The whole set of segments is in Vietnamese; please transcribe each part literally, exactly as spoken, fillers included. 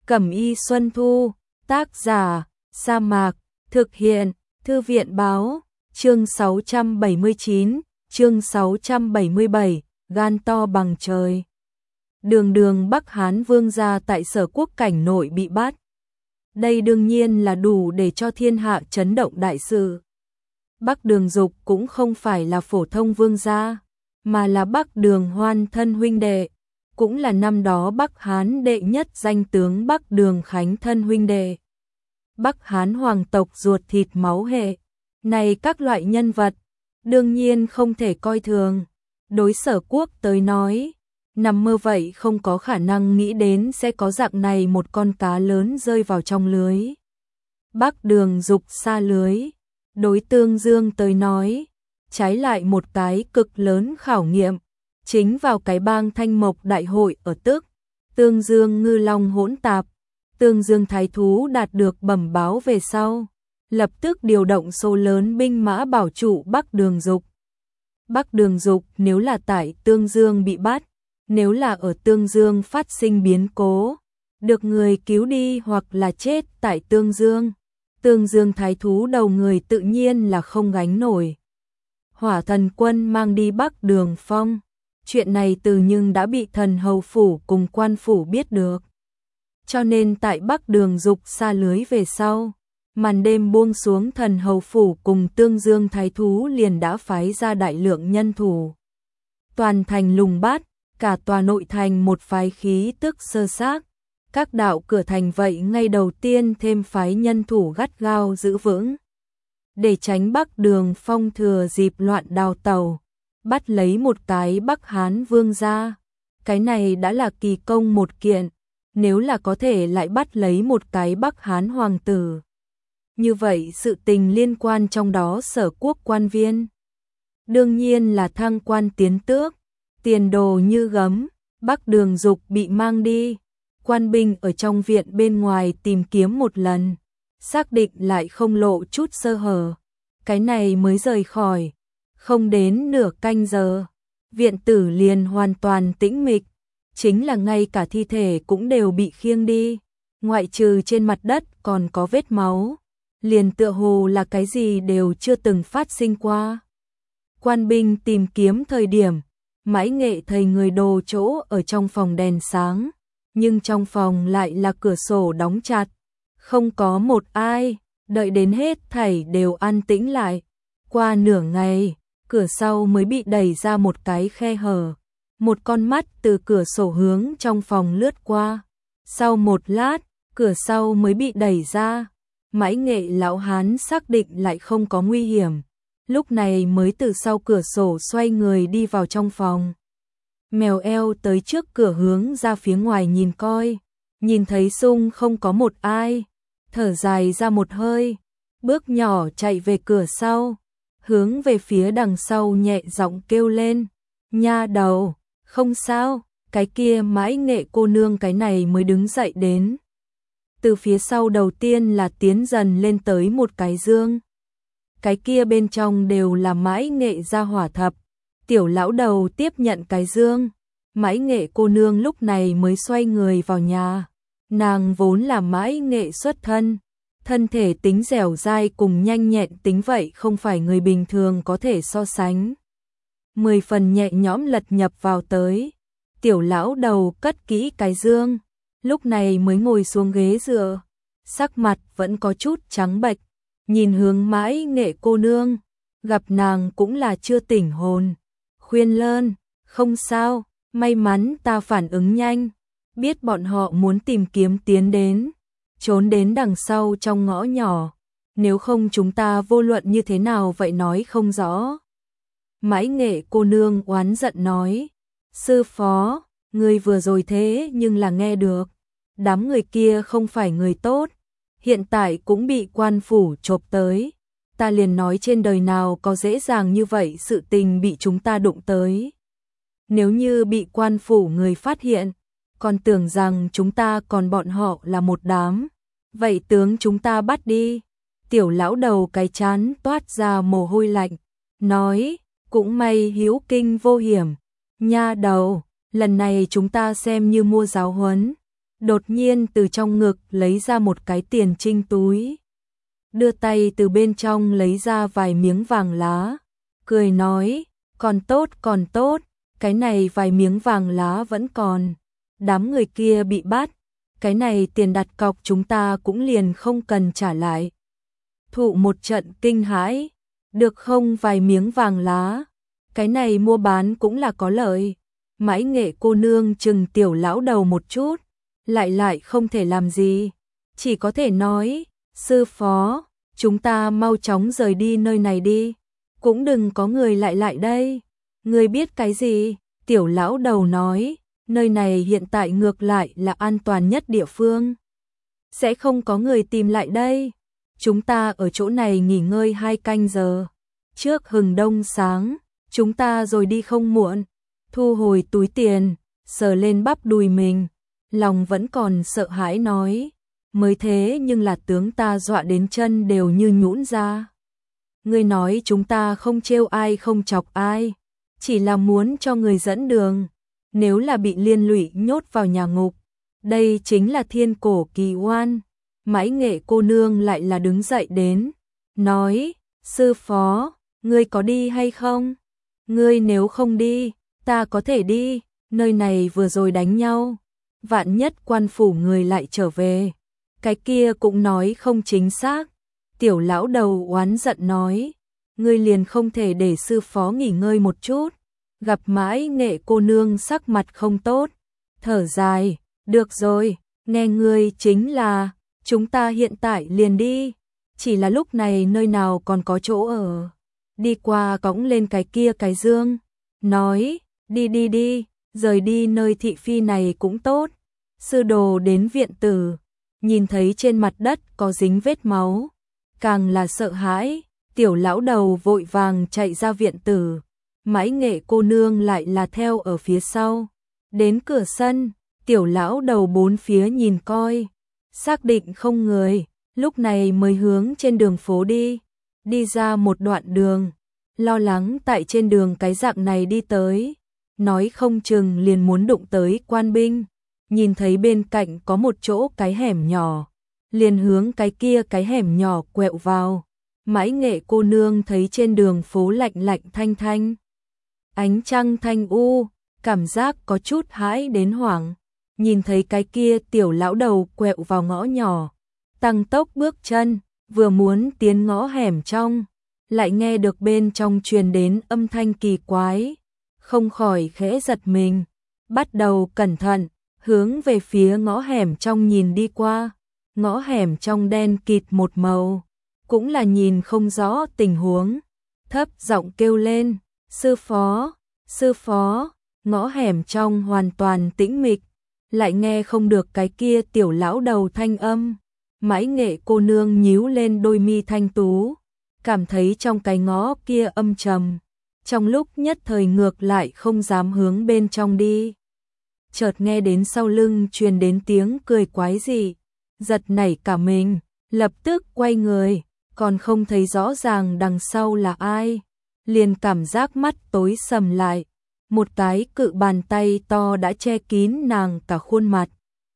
Cẩm y Xuân Thu, tác giả, Sa Mạc, thực hiện, Thư viện báo, chương sáu trăm bảy mươi chín, chương sáu trăm bảy mươi bảy, gan to bằng trời. Đường đường Bắc Hán vương gia tại Sở Quốc cảnh nội bị bắt. Đây đương nhiên là đủ để cho thiên hạ chấn động đại sự. Bắc Đường Dục cũng không phải là phổ thông vương gia, mà là Bắc Đường Hoan thân huynh đệ, cũng là năm đó Bắc Hán đệ nhất danh tướng Bắc Đường Khánh thân huynh đệ. Bắc Hán hoàng tộc ruột thịt máu hệ, này các loại nhân vật, đương nhiên không thể coi thường. Đối Sở Quốc tới nói, nằm mơ vậy không có khả năng nghĩ đến sẽ có dạng này một con cá lớn rơi vào trong lưới. Bắc Đường Dục xa lưới, đối Tương Dương tới nói, trái lại một cái cực lớn khảo nghiệm. Chính vào cái bang Thanh Mộc đại hội ở tức, Tương Dương ngư long hỗn tạp, Tương Dương thái thú đạt được bẩm báo về sau, lập tức điều động số lớn binh mã bảo trụ Bắc Đường Dục. Bắc Đường Dục nếu là tại Tương Dương bị bắt, nếu là ở Tương Dương phát sinh biến cố, được người cứu đi hoặc là chết tại Tương Dương, Tương Dương thái thú đầu người tự nhiên là không gánh nổi. Hỏa Thần Quân mang đi Bắc Đường Phong, chuyện này từ nhưng đã bị Thần Hầu phủ cùng quan phủ biết được. Cho nên tại Bắc Đường Dục xa lưới về sau, màn đêm buông xuống, Thần Hầu phủ cùng Tương Dương thái thú liền đã phái ra đại lượng nhân thủ. Toàn thành lùng bắt, cả tòa nội thành một phái khí tức sơ xác. Các đạo cửa thành vậy ngay đầu tiên thêm phái nhân thủ gắt gao giữ vững, để tránh Bắc Đường Phong thừa dịp loạn đào tàu, bắt lấy một cái Bắc Hán vương gia. Cái này đã là kỳ công một kiện, nếu là có thể lại bắt lấy một cái Bắc Hán hoàng tử. Như vậy sự tình liên quan trong đó Sở Quốc quan viên, đương nhiên là thăng quan tiến tước, tiền đồ như gấm. Bắc Đường Dục bị mang đi, quan binh ở trong viện bên ngoài tìm kiếm một lần, xác định lại không lộ chút sơ hở, cái này mới rời khỏi. Không đến nửa canh giờ, viện tử liền hoàn toàn tĩnh mịch, chính là ngay cả thi thể cũng đều bị khiêng đi, ngoại trừ trên mặt đất còn có vết máu, liền tựa hồ là cái gì đều chưa từng phát sinh qua. Quan binh tìm kiếm thời điểm, Mãi Nghệ thầy người đồ chỗ ở trong phòng đèn sáng, nhưng trong phòng lại là cửa sổ đóng chặt, không có một ai. Đợi đến hết thảy đều an tĩnh lại, qua nửa ngày, cửa sau mới bị đẩy ra một cái khe hở, một con mắt từ cửa sổ hướng trong phòng lướt qua. Sau một lát, cửa sau mới bị đẩy ra, Mãi Nghệ lão hán xác định lại không có nguy hiểm, lúc này mới từ sau cửa sổ xoay người đi vào trong phòng. Mèo eo tới trước cửa hướng ra phía ngoài nhìn coi, nhìn thấy xung không có một ai, thở dài ra một hơi, bước nhỏ chạy về cửa sau, hướng về phía đằng sau nhẹ giọng kêu lên, nha đầu, không sao. Cái kia Mãi Nghệ cô nương cái này mới đứng dậy đến. Từ phía sau đầu tiên là tiến dần lên tới một cái dương. Cái kia bên trong đều là Mãi Nghệ gia hỏa thập. Tiểu lão đầu tiếp nhận cái dương, Mãi Nghệ cô nương lúc này mới xoay người vào nhà. Nàng vốn là Mãi Nghệ xuất thân, thân thể tính dẻo dai cùng nhanh nhẹn tính vậy không phải người bình thường có thể so sánh. Mười phần nhẹ nhõm lật nhập vào tới, tiểu lão đầu cất kỹ cái dương, lúc này mới ngồi xuống ghế dựa, sắc mặt vẫn có chút trắng bệch, nhìn hướng Mãi Nghệ cô nương, gặp nàng cũng là chưa tỉnh hồn, khuyên lơn, không sao, may mắn ta phản ứng nhanh, biết bọn họ muốn tìm kiếm tiến đến, trốn đến đằng sau trong ngõ nhỏ, nếu không chúng ta vô luận như thế nào vậy nói không rõ. Mãi Nghệ cô nương oán giận nói, sư phó, người vừa rồi thế nhưng là nghe được, đám người kia không phải người tốt, hiện tại cũng bị quan phủ chộp tới, ta liền nói trên đời nào có dễ dàng như vậy sự tình bị chúng ta đụng tới. Nếu như bị quan phủ người phát hiện, còn tưởng rằng chúng ta còn bọn họ là một đám, vậy tướng chúng ta bắt đi. Tiểu lão đầu cái chán toát ra mồ hôi lạnh, nói, cũng may hữu kinh vô hiểm, nha đầu, lần này chúng ta xem như mua giáo huấn, đột nhiên từ trong ngực lấy ra một cái tiền trinh túi. Đưa tay từ bên trong lấy ra vài miếng vàng lá, cười nói, còn tốt còn tốt, cái này vài miếng vàng lá vẫn còn. Đám người kia bị bắt, cái này tiền đặt cọc chúng ta cũng liền không cần trả lại. Thụ một trận kinh hãi, được không vài miếng vàng lá, cái này mua bán cũng là có lợi. Mãi Nghệ cô nương chừng Tiểu lão đầu một chút, lại lại không thể làm gì, chỉ có thể nói, sư phó, chúng ta mau chóng rời đi nơi này đi, cũng đừng có người lại lại đây. Người biết cái gì? Tiểu lão đầu nói, nơi này hiện tại ngược lại là an toàn nhất địa phương. Sẽ không có người tìm lại đây. Chúng ta ở chỗ này nghỉ ngơi hai canh giờ. Trước hừng đông sáng, chúng ta rồi đi không muộn. Thu hồi túi tiền, sờ lên bắp đùi mình, lòng vẫn còn sợ hãi nói, mới thế nhưng là tướng ta dọa đến chân đều như nhũn ra. Ngươi nói chúng ta không trêu ai không chọc ai, chỉ là muốn cho người dẫn đường, nếu là bị liên lụy nhốt vào nhà ngục, đây chính là thiên cổ kỳ oan. Mãi Nghệ cô nương lại là đứng dậy đến, nói, sư phó, ngươi có đi hay không? Ngươi nếu không đi, ta có thể đi, nơi này vừa rồi đánh nhau, vạn nhất quan phủ người lại trở về, cái kia cũng nói không chính xác. Tiểu lão đầu oán giận nói, ngươi liền không thể để sư phó nghỉ ngơi một chút. Gặp Mãi Nghệ cô nương sắc mặt không tốt, thở dài, được rồi, nghe ngươi chính là, chúng ta hiện tại liền đi, chỉ là lúc này nơi nào còn có chỗ ở. Đi qua cõng lên cái kia cái dương, nói, đi đi đi, rời đi nơi thị phi này cũng tốt. Sư đồ đến viện tử, nhìn thấy trên mặt đất có dính vết máu, càng là sợ hãi. Tiểu lão đầu vội vàng chạy ra viện tử, Mãi Nghệ cô nương lại là theo ở phía sau. Đến cửa sân, tiểu lão đầu bốn phía nhìn coi, xác định không người, lúc này mới hướng trên đường phố đi. Đi ra một đoạn đường, lo lắng tại trên đường cái dạng này đi tới, nói không chừng liền muốn đụng tới quan binh. Nhìn thấy bên cạnh có một chỗ cái hẻm nhỏ, liền hướng cái kia cái hẻm nhỏ quẹo vào. Mãi Nghệ cô nương thấy trên đường phố lạnh lạnh thanh thanh, ánh trăng thanh u, cảm giác có chút hãi đến hoảng. Nhìn thấy cái kia tiểu lão đầu quẹo vào ngõ nhỏ, tăng tốc bước chân, vừa muốn tiến ngõ hẻm trong, lại nghe được bên trong truyền đến âm thanh kỳ quái, không khỏi khẽ giật mình, bắt đầu cẩn thận, hướng về phía ngõ hẻm trong nhìn đi qua. Ngõ hẻm trong đen kịt một màu, cũng là nhìn không rõ tình huống, thấp giọng kêu lên, sư phó, sư phó. Ngõ hẻm trong hoàn toàn tĩnh mịch, lại nghe không được cái kia tiểu lão đầu thanh âm. Mãi Nghệ cô nương nhíu lên đôi mi thanh tú, cảm thấy trong cái ngõ kia âm trầm, trong lúc nhất thời ngược lại không dám hướng bên trong đi. Chợt nghe đến sau lưng truyền đến tiếng cười quái dị, giật nảy cả mình, lập tức quay người, còn không thấy rõ ràng đằng sau là ai, liền cảm giác mắt tối sầm lại, một cái cự bàn tay to đã che kín nàng cả khuôn mặt.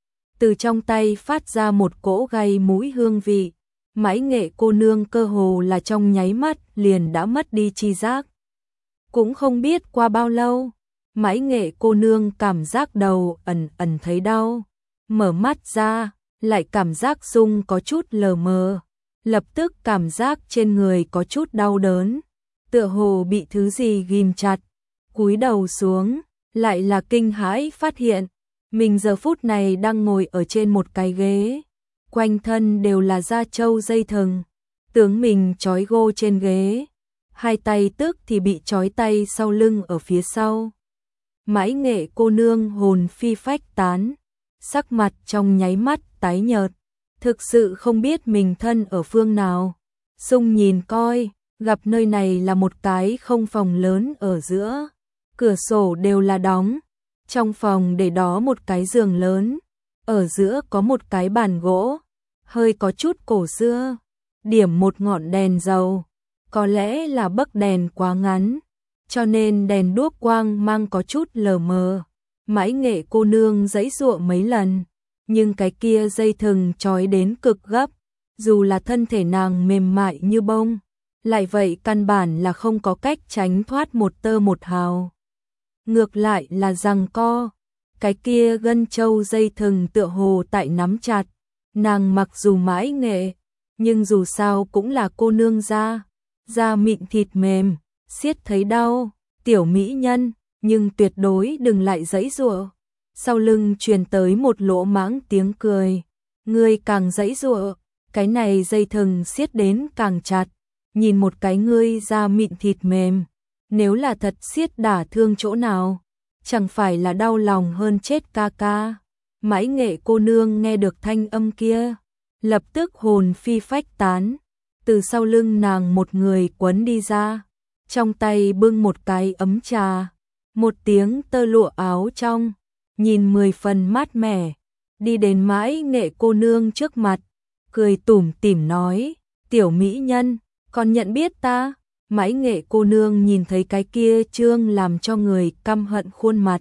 Từ trong tay phát ra một cỗ gây mũi hương vị, Mãi Nghệ cô nương cơ hồ là trong nháy mắt liền đã mất đi tri giác. Cũng không biết qua bao lâu, Mãi Nghệ cô nương cảm giác đầu ẩn ẩn thấy đau, mở mắt ra, lại cảm giác rung có chút lờ mờ, lập tức cảm giác trên người có chút đau đớn, tựa hồ bị thứ gì ghim chặt, cúi đầu xuống, lại là kinh hãi phát hiện, mình giờ phút này đang ngồi ở trên một cái ghế, quanh thân đều là da trâu dây thừng, tướng mình trói gô trên ghế, hai tay tức thì bị trói tay sau lưng ở phía sau. Mãi Nghệ cô nương hồn phi phách tán, sắc mặt trong nháy mắt tái nhợt, thực sự không biết mình thân ở phương nào. Sung nhìn coi, gặp nơi này là một cái không phòng lớn ở giữa, cửa sổ đều là đóng, trong phòng để đó một cái giường lớn, ở giữa có một cái bàn gỗ, hơi có chút cổ xưa, điểm một ngọn đèn dầu, có lẽ là bấc đèn quá ngắn, cho nên đèn đuốc quang mang có chút lờ mờ. Mãi Nghệ cô nương giãy giụa mấy lần, nhưng cái kia dây thừng trói đến cực gấp, dù là thân thể nàng mềm mại như bông, lại vậy căn bản là không có cách tránh thoát một tơ một hào. Ngược lại là giằng co, cái kia gân châu dây thừng tựa hồ tại nắm chặt, nàng mặc dù mãi nghệ, nhưng dù sao cũng là cô nương da, da mịn thịt mềm, siết thấy đau, tiểu mỹ nhân, nhưng tuyệt đối đừng lại giãy giụa. Sau lưng truyền tới một lỗ mãng tiếng cười, ngươi càng giãy giụa, cái này dây thừng siết đến càng chặt, nhìn một cái ngươi da mịn thịt mềm, nếu là thật siết đả thương chỗ nào, chẳng phải là đau lòng hơn chết ca ca. Mãi nghệ cô nương nghe được thanh âm kia, lập tức hồn phi phách tán, từ sau lưng nàng một người quấn đi ra, trong tay bưng một cái ấm trà, một tiếng tơ lụa áo trong, nhìn mười phần mát mẻ, đi đến mãi nghệ cô nương trước mặt, cười tủm tỉm nói, tiểu mỹ nhân, còn nhận biết ta? Mãi nghệ cô nương nhìn thấy cái kia trương làm cho người căm hận khuôn mặt,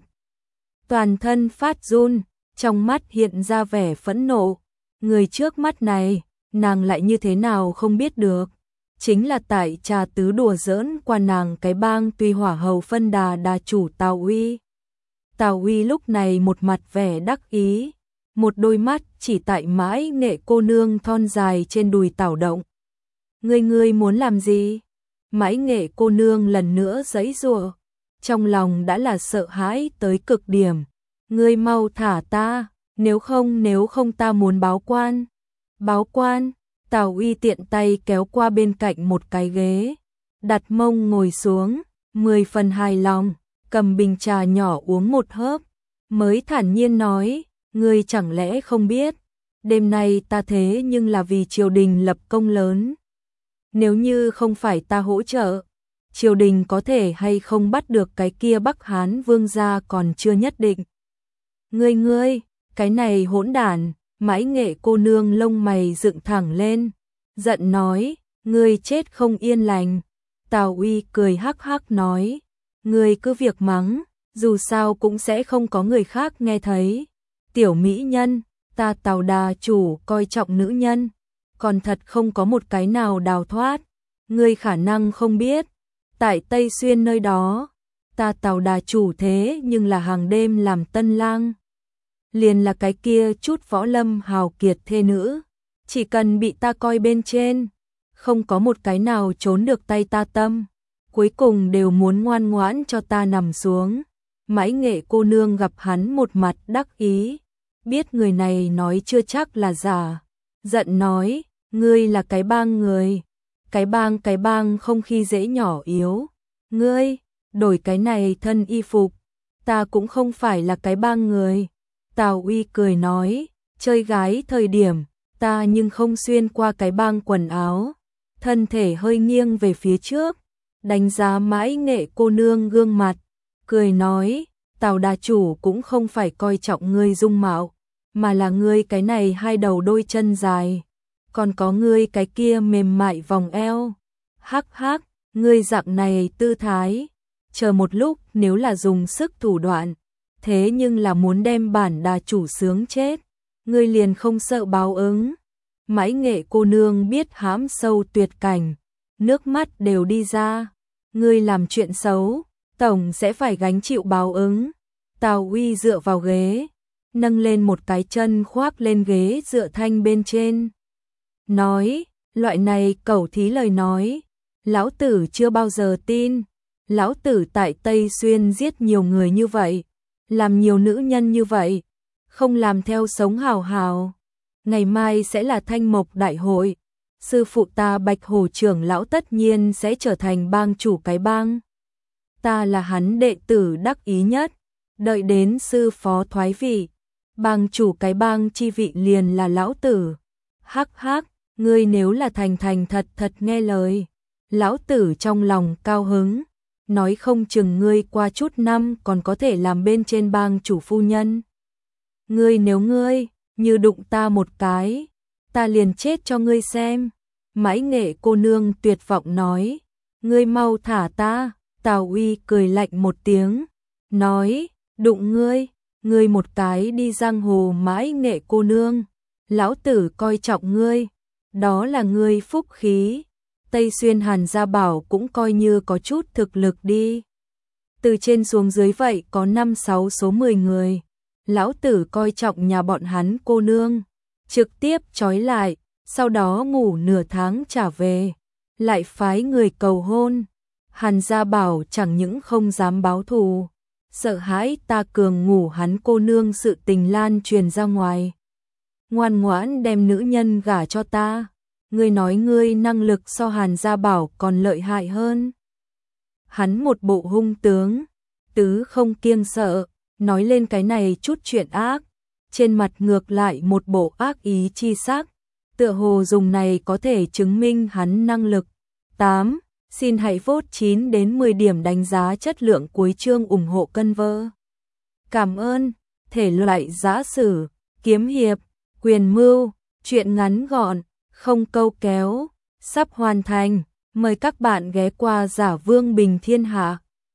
toàn thân phát run, trong mắt hiện ra vẻ phẫn nộ, người trước mắt này, nàng lại như thế nào không biết được, chính là tại trà tứ đùa giỡn qua nàng cái bang Tuy Hỏa Hầu phân đà đà chủ Tào Uy. Tào Uy lúc này một mặt vẻ đắc ý, một đôi mắt chỉ tại mãi nghệ cô nương thon dài trên đùi tảo động. Ngươi ngươi muốn làm gì? Mãi nghệ cô nương lần nữa giãy giụa, trong lòng đã là sợ hãi tới cực điểm. Ngươi mau thả ta, nếu không nếu không ta muốn báo quan. Báo quan? Tào Uy tiện tay kéo qua bên cạnh một cái ghế, đặt mông ngồi xuống, mười phần hài lòng, cầm bình trà nhỏ uống một hớp, mới thản nhiên nói, ngươi chẳng lẽ không biết, đêm nay ta thế nhưng là vì triều đình lập công lớn. Nếu như không phải ta hỗ trợ, triều đình có thể hay không bắt được cái kia Bắc Hán vương gia còn chưa nhất định. Ngươi ngươi, cái này hỗn đản, mãi nghệ cô nương lông mày dựng thẳng lên, giận nói, ngươi chết không yên lành. Tào Uy cười hắc hắc nói, ngươi cứ việc mắng, dù sao cũng sẽ không có người khác nghe thấy. Tiểu mỹ nhân, ta Tào đà chủ coi trọng nữ nhân, còn thật không có một cái nào đào thoát. Ngươi khả năng không biết, tại Tây Xuyên nơi đó, ta Tào đà chủ thế nhưng là hàng đêm làm tân lang. Liền là cái kia chút võ lâm hào kiệt thê nữ, chỉ cần bị ta coi bên trên, không có một cái nào trốn được tay ta tâm, cuối cùng đều muốn ngoan ngoãn cho ta nằm xuống. Mãi nghệ cô nương gặp hắn một mặt đắc ý, biết người này nói chưa chắc là giả, giận nói, ngươi là cái bang người, cái bang cái bang không khi dễ nhỏ yếu, ngươi, đổi cái này thân y phục, ta cũng không phải là cái bang người. Tào Uy cười nói, chơi gái thời điểm, ta nhưng không xuyên qua cái bang quần áo, thân thể hơi nghiêng về phía trước, đánh giá mãi nghệ cô nương gương mặt, cười nói, Tào đà chủ cũng không phải coi trọng ngươi dung mạo, mà là ngươi cái này hai đầu đôi chân dài, còn có ngươi cái kia mềm mại vòng eo. Hắc hắc, ngươi dạng này tư thái, chờ một lúc nếu là dùng sức thủ đoạn, thế nhưng là muốn đem bản đà chủ sướng chết, ngươi liền không sợ báo ứng. Mãi nghệ cô nương biết hãm sâu tuyệt cảnh, nước mắt đều đi ra, ngươi làm chuyện xấu, tổng sẽ phải gánh chịu báo ứng. Tào Uy dựa vào ghế, nâng lên một cái chân khoác lên ghế dựa thanh bên trên, nói, loại này cẩu thí lời nói, lão tử chưa bao giờ tin, lão tử tại Tây Xuyên giết nhiều người như vậy, làm nhiều nữ nhân như vậy, không làm theo sống hào hào. Ngày mai sẽ là Thanh Mộc đại hội, sư phụ ta Bạch Hổ trưởng lão tất nhiên sẽ trở thành bang chủ cái bang. Ta là hắn đệ tử đắc ý nhất, đợi đến sư phó thoái vị, bang chủ cái bang chi vị liền là lão tử. Hắc hắc, ngươi nếu là thành thành thật thật nghe lời, lão tử trong lòng cao hứng, nói không chừng ngươi qua chút năm còn có thể làm bên trên bang chủ phu nhân. Ngươi nếu ngươi như đụng ta một cái, ta liền chết cho ngươi xem. Mãi nghệ cô nương tuyệt vọng nói, ngươi mau thả ta. Tào Uy cười lạnh một tiếng, nói, đụng ngươi, ngươi một cái đi giang hồ mãi nghệ cô nương, lão tử coi trọng ngươi, đó là ngươi phúc khí. Tây Xuyên Hàn Gia Bảo cũng coi như có chút thực lực đi. Từ trên xuống dưới vậy có năm sáu số mười người. Lão tử coi trọng nhà bọn hắn cô nương, trực tiếp trói lại, sau đó ngủ nửa tháng trả về, lại phái người cầu hôn. Hàn Gia Bảo chẳng những không dám báo thù, sợ hãi ta cường ngủ hắn cô nương sự tình lan truyền ra ngoài. Ngoan ngoãn đem nữ nhân gả cho ta. Ngươi nói ngươi năng lực so Hàn Gia Bảo còn lợi hại hơn. Hắn một bộ hung tướng, tứ không kiêng sợ, nói lên cái này chút chuyện ác, trên mặt ngược lại một bộ ác ý chi sắc, tựa hồ dùng này có thể chứng minh hắn năng lực. tám. Xin hãy vote chín đến mười điểm đánh giá chất lượng cuối chương ủng hộ cân vơ. Cảm ơn. Thể loại giã sử, kiếm hiệp, quyền mưu, truyện ngắn gọn, không câu kéo, sắp hoàn thành. Mời các bạn ghé qua Giả Vương Bình Thiên Hạ.